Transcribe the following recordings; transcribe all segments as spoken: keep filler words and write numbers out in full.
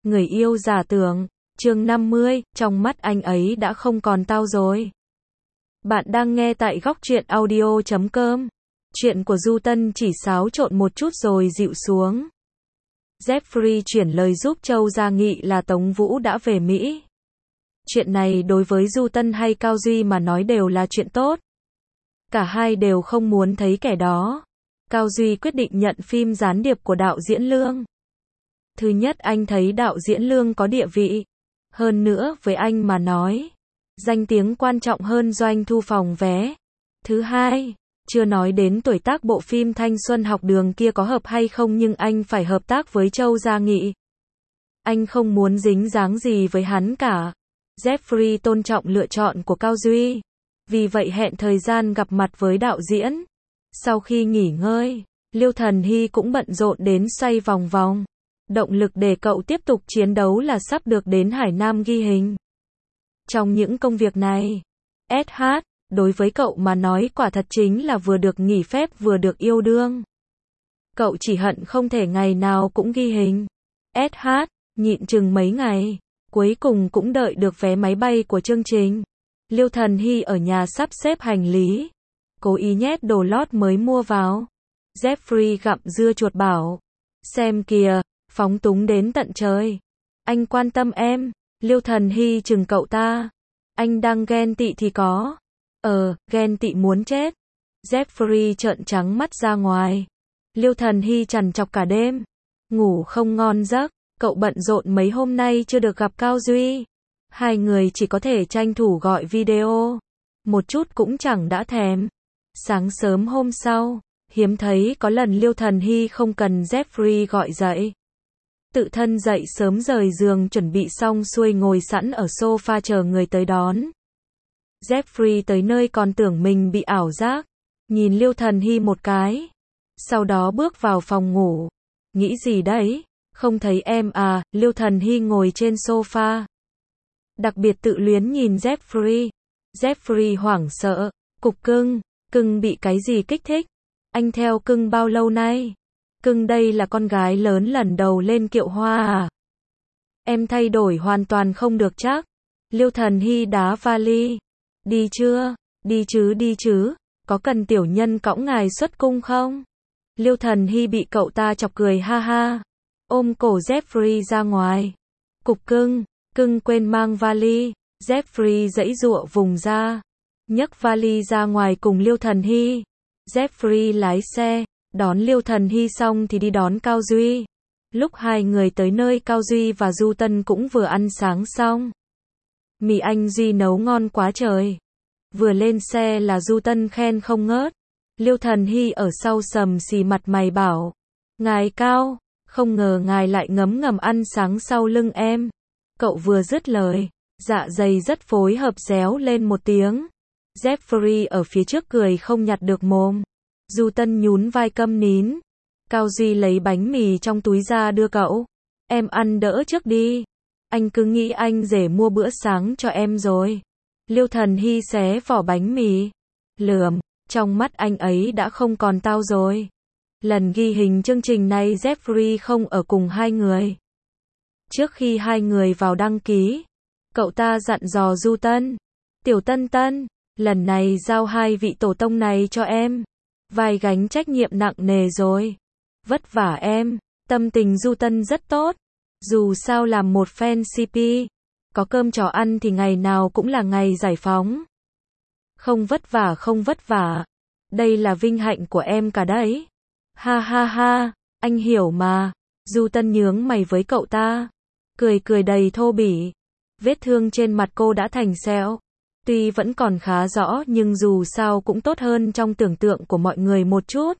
Người yêu giả tưởng, chương năm mươi, trong mắt anh ấy đã không còn tao rồi. Bạn đang nghe tại góc truyện audio chấm com. Chuyện của Du Tân chỉ xáo trộn một chút rồi dịu xuống. Jeffrey chuyển lời giúp Châu Gia Nghị là Tống Vũ đã về Mỹ. Chuyện này đối với Du Tân hay Cao Duy mà nói đều là chuyện tốt. Cả hai đều không muốn thấy kẻ đó. Cao Duy quyết định nhận phim gián điệp của đạo diễn Lương. Thứ nhất, anh thấy đạo diễn Lương có địa vị. Hơn nữa, với anh mà nói, danh tiếng quan trọng hơn doanh thu phòng vé. Thứ hai, chưa nói đến tuổi tác bộ phim Thanh Xuân Học Đường kia có hợp hay không, nhưng anh phải hợp tác với Châu Gia Nghị. Anh không muốn dính dáng gì với hắn cả. Jeffrey tôn trọng lựa chọn của Cao Duy. Vì vậy hẹn thời gian gặp mặt với đạo diễn. Sau khi nghỉ ngơi, Liêu Thần Hy cũng bận rộn đến xoay vòng vòng. Động lực để cậu tiếp tục chiến đấu là sắp được đến Hải Nam ghi hình. Trong những công việc này, ét hát, đối với cậu mà nói quả thật chính là vừa được nghỉ phép vừa được yêu đương. Cậu chỉ hận không thể ngày nào cũng ghi hình. ét hát, nhịn chừng mấy ngày, cuối cùng cũng đợi được vé máy bay của chương trình. Liêu Thần Hy ở nhà sắp xếp hành lý, cố ý nhét đồ lót mới mua vào. Jeffrey gặm dưa chuột bảo, xem kìa, phóng túng đến tận trời. Anh quan tâm em. Liêu Thần Hy chừng cậu ta. Anh đang ghen tị thì có. Ờ, ghen tị muốn chết. Jeffrey trợn trắng mắt ra ngoài. Liêu Thần Hy trằn trọc cả đêm, ngủ không ngon giấc. Cậu bận rộn mấy hôm nay chưa được gặp Cao Duy. Hai người chỉ có thể tranh thủ gọi video. Một chút cũng chẳng đã thèm. Sáng sớm hôm sau, hiếm thấy có lần Liêu Thần Hy không cần Jeffrey gọi dậy. Tự thân dậy sớm rời giường chuẩn bị xong xuôi ngồi sẵn ở sofa chờ người tới đón. Jeffrey tới nơi còn tưởng mình bị ảo giác. Nhìn Liêu Thần Hy một cái. Sau đó bước vào phòng ngủ. Nghĩ gì đấy? Không thấy em à? Liêu Thần Hy ngồi trên sofa. Đặc biệt tự luyến nhìn Jeffrey. Jeffrey hoảng sợ. Cục cưng, cưng bị cái gì kích thích? Anh theo cưng bao lâu nay? Cưng đây là con gái lớn lần đầu lên kiệu hoa à? Em thay đổi hoàn toàn không được chắc. Liêu Thần Hy đá vali. Đi chưa? Đi chứ đi chứ. Có cần tiểu nhân cõng ngài xuất cung không? Liêu Thần Hy bị cậu ta chọc cười ha ha. Ôm cổ Jeffrey ra ngoài. Cục cưng, cưng quên mang vali. Jeffrey giãy giụa vùng ra. Nhấc vali ra ngoài cùng Liêu Thần Hy. Jeffrey lái xe, đón Liêu Thần Hy xong thì đi đón Cao Duy. Lúc hai người tới nơi, Cao Duy và Du Tân cũng vừa ăn sáng xong. Mì anh Duy nấu ngon quá trời. Vừa lên xe là Du Tân khen không ngớt. Liêu Thần Hy ở sau sầm xì mặt mày bảo, ngài Cao, không ngờ ngài lại ngấm ngầm ăn sáng sau lưng em. Cậu vừa dứt lời, dạ dày rất phối hợp réo lên một tiếng. Jeffrey ở phía trước cười không nhặt được mồm. Du Tân nhún vai câm nín. Cao Duy lấy bánh mì trong túi ra đưa cậu. Em ăn đỡ trước đi. Anh cứ nghĩ anh rể mua bữa sáng cho em rồi. Liêu Thần Hy xé vỏ bánh mì. Lườm, trong mắt anh ấy đã không còn tao rồi. Lần ghi hình chương trình này Jeffrey không ở cùng hai người. Trước khi hai người vào đăng ký, cậu ta dặn dò Du Tân. Tiểu Tân Tân, lần này giao hai vị tổ tông này cho em. Vai gánh trách nhiệm nặng nề rồi. Vất vả em. Tâm tình Du Tân rất tốt. Dù sao làm một fan xê pê, có cơm trò ăn thì ngày nào cũng là ngày giải phóng. Không vất vả không vất vả. Đây là vinh hạnh của em cả đấy. Ha ha ha, anh hiểu mà. Du Tân nhướng mày với cậu ta. Cười cười đầy thô bỉ. Vết thương trên mặt cô đã thành sẹo. Tuy vẫn còn khá rõ nhưng dù sao cũng tốt hơn trong tưởng tượng của mọi người một chút.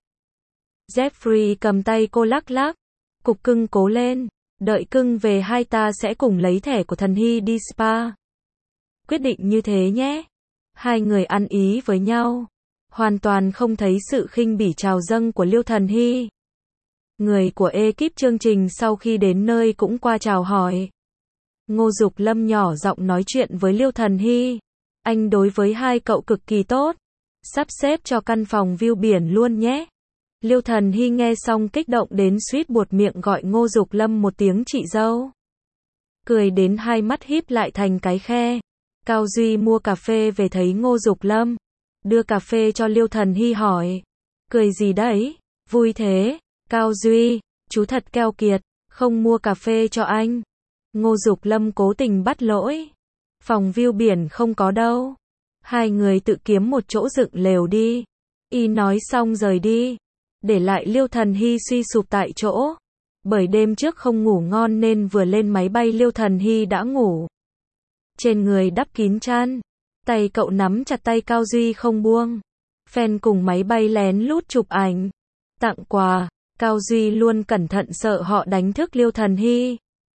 Jeffrey cầm tay cô lắc lắc. Cục cưng cố lên. Đợi cưng về hai ta sẽ cùng lấy thẻ của Thần Hy đi spa. Quyết định như thế nhé. Hai người ăn ý với nhau. Hoàn toàn không thấy sự khinh bỉ trào dâng của Liêu Thần Hy. Người của ekip chương trình sau khi đến nơi cũng qua chào hỏi. Ngô Dục Lâm nhỏ giọng nói chuyện với Liêu Thần Hy. Anh đối với hai cậu cực kỳ tốt. Sắp xếp cho căn phòng view biển luôn nhé. Liêu Thần Hy nghe xong kích động đến suýt buột miệng gọi Ngô Dục Lâm một tiếng chị dâu. cười đến hai mắt híp lại thành cái khe. Cao Duy mua cà phê về thấy Ngô Dục Lâm, đưa cà phê cho Liêu Thần Hy hỏi, cười gì đấy, vui thế, Cao Duy, chú thật keo kiệt, không mua cà phê cho anh. Ngô Dục Lâm cố tình bắt lỗi, phòng view biển không có đâu, hai người tự kiếm một chỗ dựng lều đi. Y nói xong rời đi, để lại Liêu Thần Hy suy sụp tại chỗ. Bởi đêm trước không ngủ ngon nên vừa lên máy bay Liêu Thần Hy đã ngủ. Trên người đắp kín chăn, tay cậu nắm chặt tay Cao Duy không buông. Fan cùng máy bay lén lút chụp ảnh, tặng quà, Cao Duy luôn cẩn thận sợ họ đánh thức Liêu Thần Hy.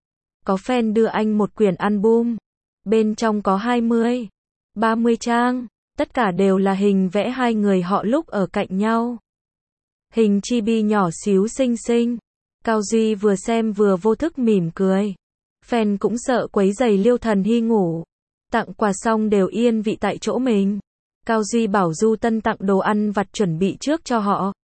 Có fan đưa anh một quyển album, bên trong có hai mươi, ba mươi trang, tất cả đều là hình vẽ hai người họ lúc ở cạnh nhau. Hình chibi nhỏ xíu xinh xinh. Cao Duy vừa xem vừa vô thức mỉm cười. Fan cũng sợ quấy rầy Liêu Thần Hy ngủ. Tặng quà xong đều yên vị tại chỗ mình. Cao Duy bảo Du Tân tặng đồ ăn vặt chuẩn bị trước cho họ.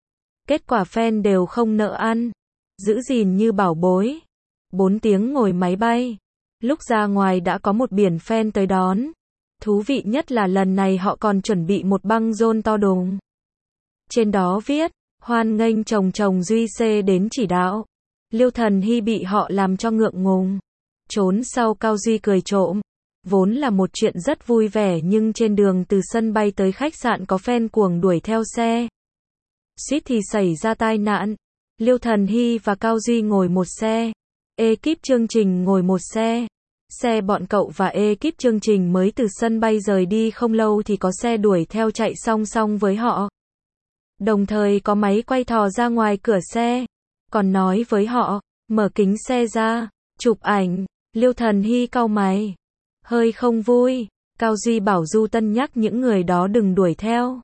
Kết quả fan đều không nỡ ăn, giữ gìn như bảo bối. Bốn tiếng ngồi máy bay. Lúc ra ngoài đã có một biển fan tới đón. Thú vị nhất là lần này họ còn chuẩn bị một băng rôn to đùng. Trên đó viết, hoan nghênh chồng chồng Duy C đến chỉ đạo. Liêu Thần Hy bị họ làm cho ngượng ngùng. Trốn sau Cao Duy cười trộm. Vốn là một chuyện rất vui vẻ nhưng trên đường từ sân bay tới khách sạn có fan cuồng đuổi theo xe. Suýt thì xảy ra tai nạn. Liêu Thần Hy và Cao Duy ngồi một xe. Ekip chương trình ngồi một xe. Xe bọn cậu và ekip chương trình mới từ sân bay rời đi không lâu thì có xe đuổi theo chạy song song với họ. Đồng thời có máy quay thò ra ngoài cửa xe. Còn nói với họ, mở kính xe ra, chụp ảnh. Liêu Thần Hy cau mày. Hơi không vui. Cao Duy bảo Du Tân nhắc những người đó đừng đuổi theo.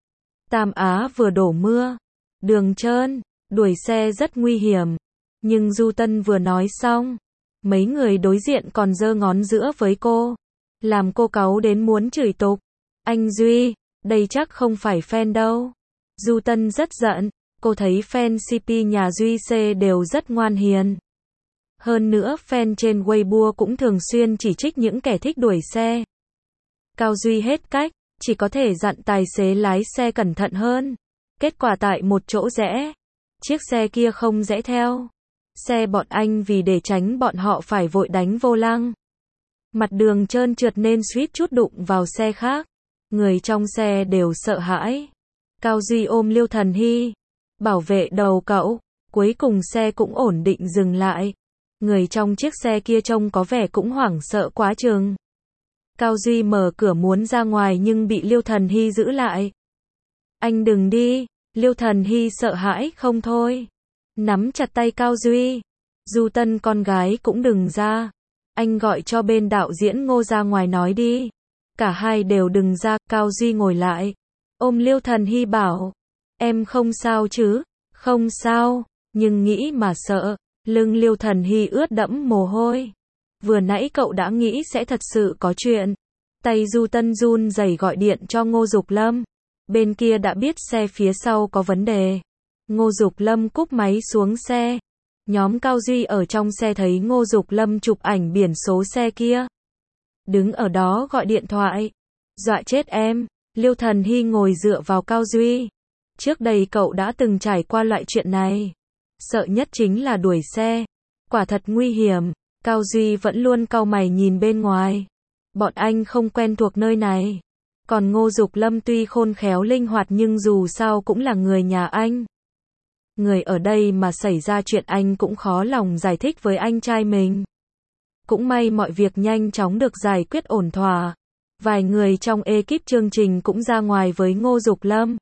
Tam Á vừa đổ mưa. Đường trơn, đuổi xe rất nguy hiểm. Nhưng Du Tân vừa nói xong, mấy người đối diện còn giơ ngón giữa với cô. Làm cô cáu đến muốn chửi tục. Anh Duy, đây chắc không phải fan đâu. Du Tân rất giận. Cô thấy fan xê pê nhà Duy C đều rất ngoan hiền. Hơn nữa fan trên Weibo cũng thường xuyên chỉ trích những kẻ thích đuổi xe. Cao Duy hết cách, chỉ có thể dặn tài xế lái xe cẩn thận hơn. Kết quả tại một chỗ rẽ, chiếc xe kia không rẽ theo. Xe bọn anh vì để tránh bọn họ phải vội đánh vô lăng. Mặt đường trơn trượt nên suýt chút đụng vào xe khác. Người trong xe đều sợ hãi. Cao Duy ôm Liêu Thần Hy, bảo vệ đầu cậu. Cuối cùng xe cũng ổn định dừng lại. Người trong chiếc xe kia trông có vẻ cũng hoảng sợ quá chừng. Cao Duy mở cửa muốn ra ngoài nhưng bị Liêu Thần Hy giữ lại. Anh đừng đi. Liêu Thần Hy sợ hãi không thôi. Nắm chặt tay Cao Duy. Du Tân con gái cũng đừng ra. Anh gọi cho bên đạo diễn Ngô ra ngoài nói đi. Cả hai đều đừng ra. Cao Duy ngồi lại, ôm Liêu Thần Hy bảo, em không sao chứ? Không sao, nhưng nghĩ mà sợ. Lưng Liêu Thần Hy ướt đẫm mồ hôi. Vừa nãy cậu đã nghĩ sẽ thật sự có chuyện. Tay Du Tân run rẩy gọi điện cho Ngô Dục Lâm. Bên kia đã biết xe phía sau có vấn đề. Ngô Dục Lâm cúp máy xuống xe. Nhóm Cao Duy ở trong xe thấy Ngô Dục Lâm chụp ảnh biển số xe kia. Đứng ở đó gọi điện thoại. Dọa chết em. Liêu Thần Hy ngồi dựa vào Cao Duy. Trước đây cậu đã từng trải qua loại chuyện này. Sợ nhất chính là đuổi xe. Quả thật nguy hiểm. Cao Duy vẫn luôn cau mày nhìn bên ngoài. Bọn anh không quen thuộc nơi này. Còn Ngô Dục Lâm tuy khôn khéo linh hoạt nhưng dù sao cũng là người nhà anh. Người ở đây mà xảy ra chuyện anh cũng khó lòng giải thích với anh trai mình. Cũng may mọi việc nhanh chóng được giải quyết ổn thỏa. Vài người trong ekip chương trình cũng ra ngoài với Ngô Dục Lâm.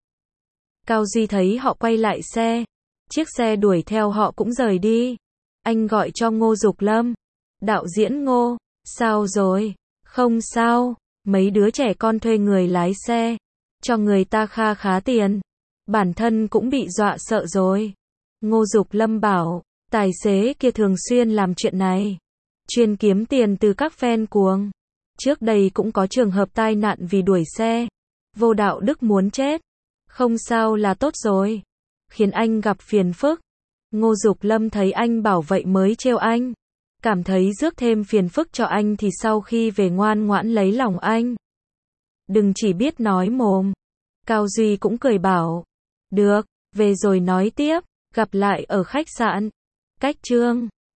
Cao Duy thấy họ quay lại xe. Chiếc xe đuổi theo họ cũng rời đi. Anh gọi cho Ngô Dục Lâm. Đạo diễn Ngô, sao rồi? Không sao, mấy đứa trẻ con thuê người lái xe. Cho người ta kha khá tiền. Bản thân cũng bị dọa sợ rồi. Ngô Dục Lâm bảo, tài xế kia thường xuyên làm chuyện này. Chuyên kiếm tiền từ các fan cuồng. Trước đây cũng có trường hợp tai nạn vì đuổi xe. Vô đạo đức muốn chết. Không sao là tốt rồi. Khiến anh gặp phiền phức. Ngô Dục Lâm thấy anh bảo vậy mới trêu anh. cảm thấy rước thêm phiền phức cho anh thì sau khi về ngoan ngoãn lấy lòng anh. Đừng chỉ biết nói mồm. Cao Duy cũng cười bảo. Được, về rồi nói tiếp, gặp lại ở khách sạn. Cách chương